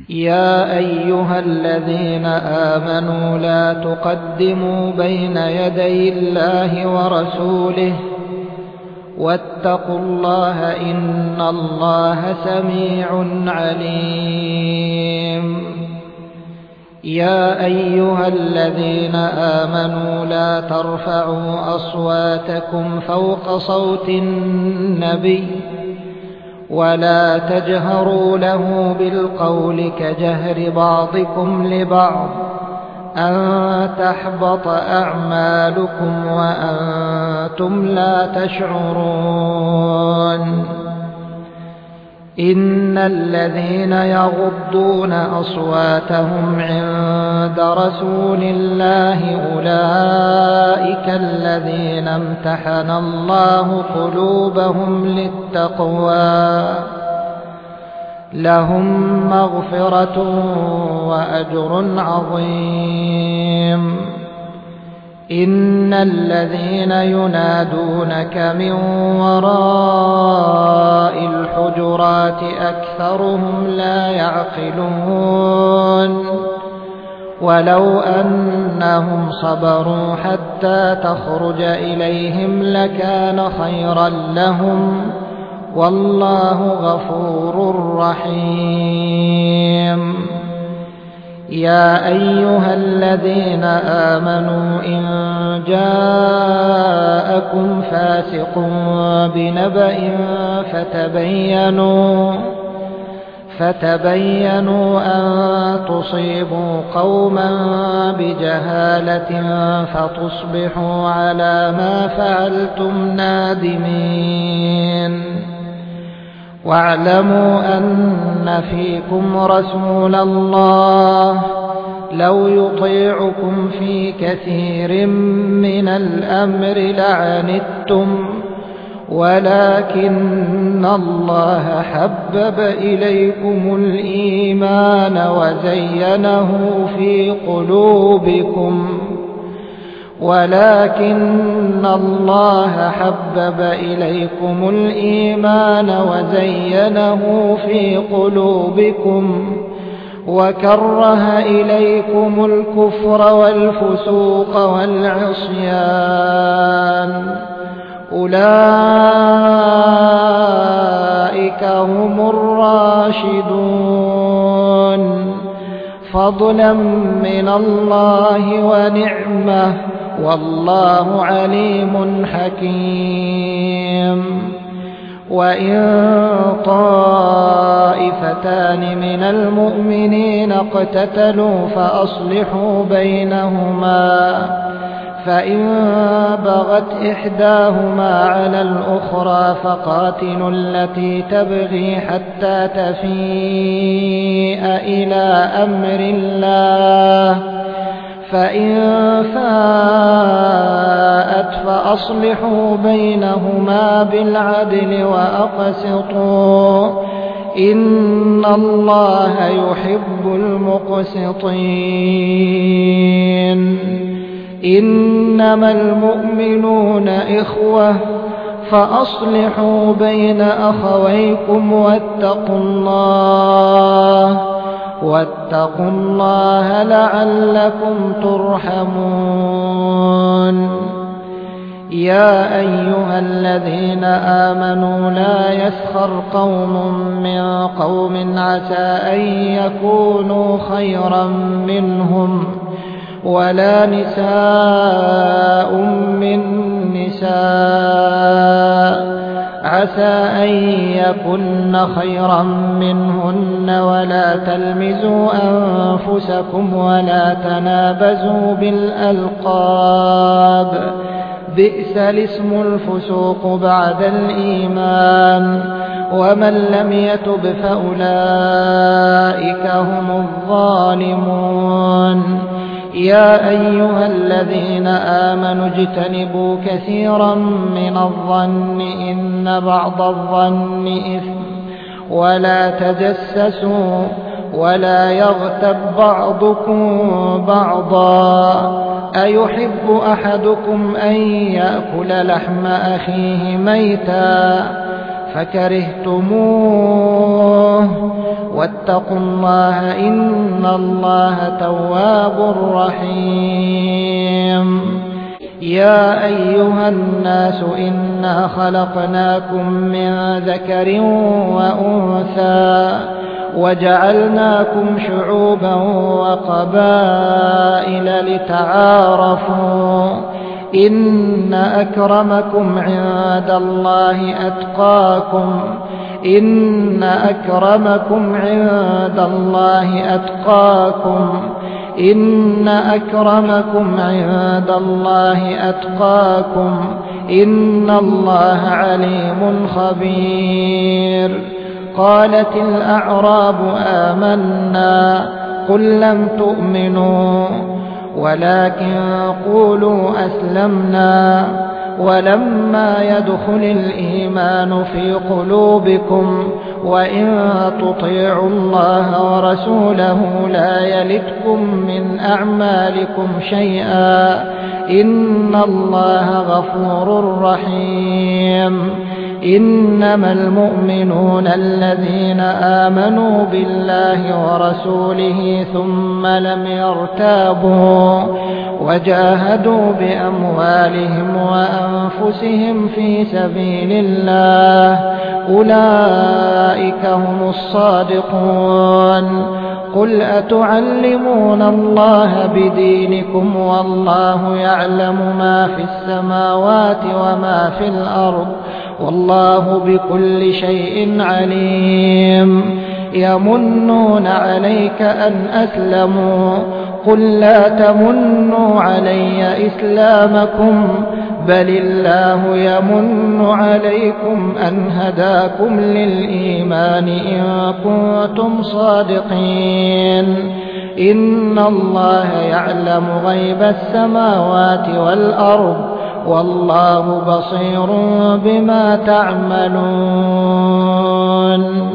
يا أيها الذين آمنوا لا تقدموا بين يدي الله ورسوله واتقوا الله إن الله سميع عليم. يا أيها الذين آمنوا لا ترفعوا أصواتكم فوق صوت النبي ولا تجهروا له بالقول كجهر بعضكم لبعض أن تحبط أعمالكم وأنتم لا تشعرون. إن الذين يغضون أصواتهم عند رسول الله أولئك الذين امتحن الله قلوبهم للتقوى لهم مغفرة وأجر عظيم. إن الذين ينادونك من وراء الحجرات أكثرهم لا يعقلون ولو أنهم صبروا حتى تخرج إليهم لكان خيرا لهم والله غفور رحيم. يا أيها الذين آمنوا إن جاءكم فاسق بنبأ فتبينوا أن تصيبوا قوما بجهالة فتصبحوا على ما فعلتم نادمين. واعلموا أن فيكم رسول الله لو يطيعكم في كثير من الأمر لعنتم ولكن الله حبب إليكم الإيمان وزينه في قلوبكم وكره إليكم الكفر والفسوق والعصيان أولئك هم الراشدون فضلا من الله ونعمة والله عليم حكيم. وإن طائفتان من المؤمنين اقتتلوا فأصلحوا بينهما فإن بغت إحداهما على الأخرى فقاتلوا التي تبغي حتى تفيء إلى أمر الله فإن فاءت فأصلحوا بينهما بالعدل وأقسطوا إن الله يحب المقسطين. إنما المؤمنون إخوة فأصلحوا بين أخويكم واتقوا الله لعلكم ترحمون. يا أيها الذين آمنوا لا يسخر قوم من قوم عسى أن يكونوا خيرا منهم ولا نساء من نساء عسى أن يكن خيرا منهن ولا تلمزوا أنفسكم ولا تنابزوا بالألقاب بئس الاسم الفسوق بعد الإيمان ومن لم يتب فأولئك هم الظالمون. يا أيها الذين آمنوا اجتنبوا كثيرا من الظن إن بعض الظن إثم ولا تجسسوا ولا يغتب بعضكم بعضا أيحب أحدكم أن يأكل لحم أخيه ميتا فكرهتموه واتقوا الله إن الله تواب رحيم. يا أيها الناس إنا خلقناكم من ذكر وأنثى وجعلناكم شعوبا وقبائل لتعارفوا إن أكرمكم عند الله أتقاكم إن أكرمكم عند الله أتقاكم إن أكرمكم عند الله أتقاكم إن الله عليم خبير. قالت الأعراب آمنا قل لم تؤمنوا ولكن قولوا أسلمنا ولما يدخل الإيمان في قلوبكم وإن تطيعوا الله ورسوله لا يلتكم من أعمالكم شيئا إن الله غفور رحيم. إنما المؤمنون الذين آمنوا بالله ورسوله ثم لم يرتابوا وجاهدوا بأموالهم وأنفسهم في سبيل الله أولئك هم الصادقون. قل أتعلمون الله بدينكم والله يعلم ما في السماوات وما في الأرض والله بكل شيء عليم. يمنون عليك أن أسلموا قل لا تمنوا علي إسلامكم بل الله يمن عليكم أن هداكم للإيمان إن كنتم صادقين. إن الله يعلم غيب السماوات والأرض والله بصير بما تعملون.